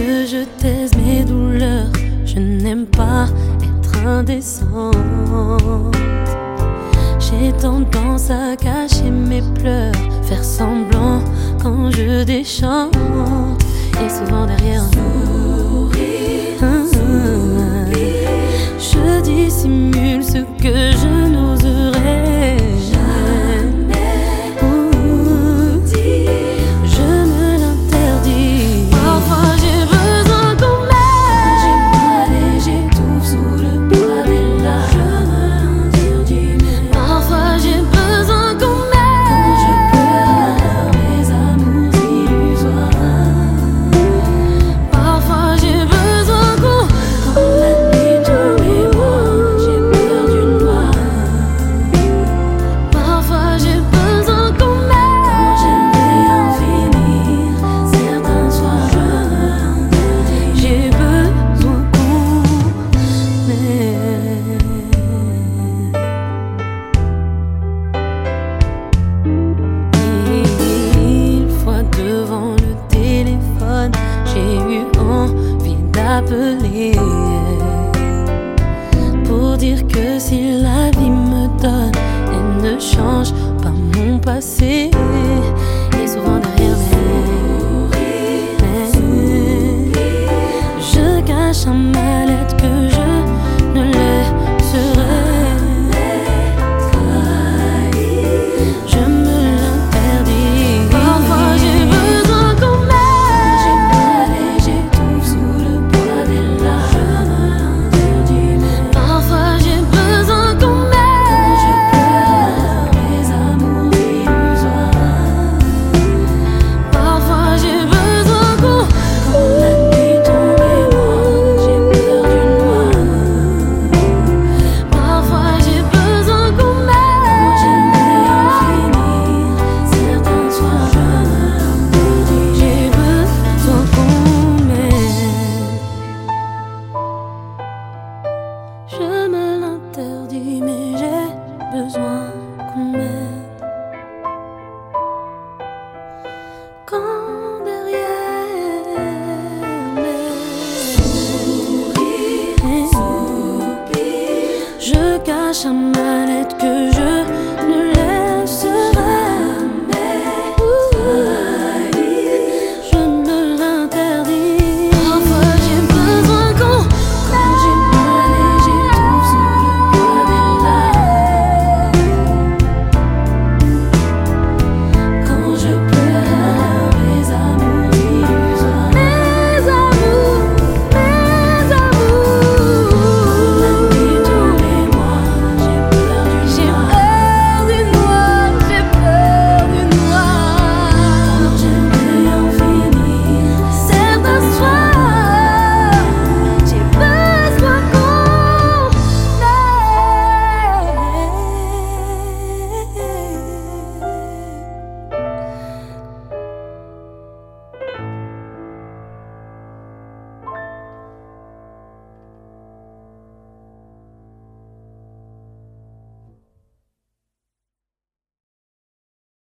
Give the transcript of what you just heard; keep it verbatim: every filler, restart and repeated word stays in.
que je taise mes douleurs. Je n'aime pas être indécente. J'ai tendance à cacher mes pleurs, faire semblant quand je déchante. Et souvent derrière un sourire, hum, je dissimule ce que je n'oserais jamais vous dire. Je me l'interdis. Parfois j'ai besoin qu'on m'aime. J'ai mal et j'étouffe sous le poids des larmes. Je me l'interdis. Parfois j'ai besoin qu'on m'aime. Quand je pleure mes amours illusoires. Parfois j'ai besoin qu'on, quand la nuit tombe et moi j'ai peur du noir. Parfois j'ai besoin qu'on m'aime. Quand j'aimerais en finir certains soirs. Je me l'interdis. J'ai besoin qu'on m'aime. Mille fois devant le téléphone, j'ai eu envie d'appeler pour dire que si la vie me donne, elle ne change pas mon passé. Et souvent derrière mes sourires, je cache un mal-être que je ne laisserai. Je me l'interdis. Parfois j'ai besoin qu'on m'aime. J'ai mal et j'étouffe sous le poids des larmes. Je me l'interdis. Parfois j'ai besoin qu'on m'aime. Quand je pleure mes amours illusoires. Parfois j'ai besoin qu'on, quand la nuit tombe et moi j'ai peur du noir. Parfois j'ai besoin qu'on m'aime. Quand j'aimerais en finir certains soirs. Je me l'interdis. J'ai besoin qu'on m'aime. Je me l'interdis, mais j'ai besoin qu'on m'aime. Quand derrière mes sourires, je cache un mal-être que je ne laisse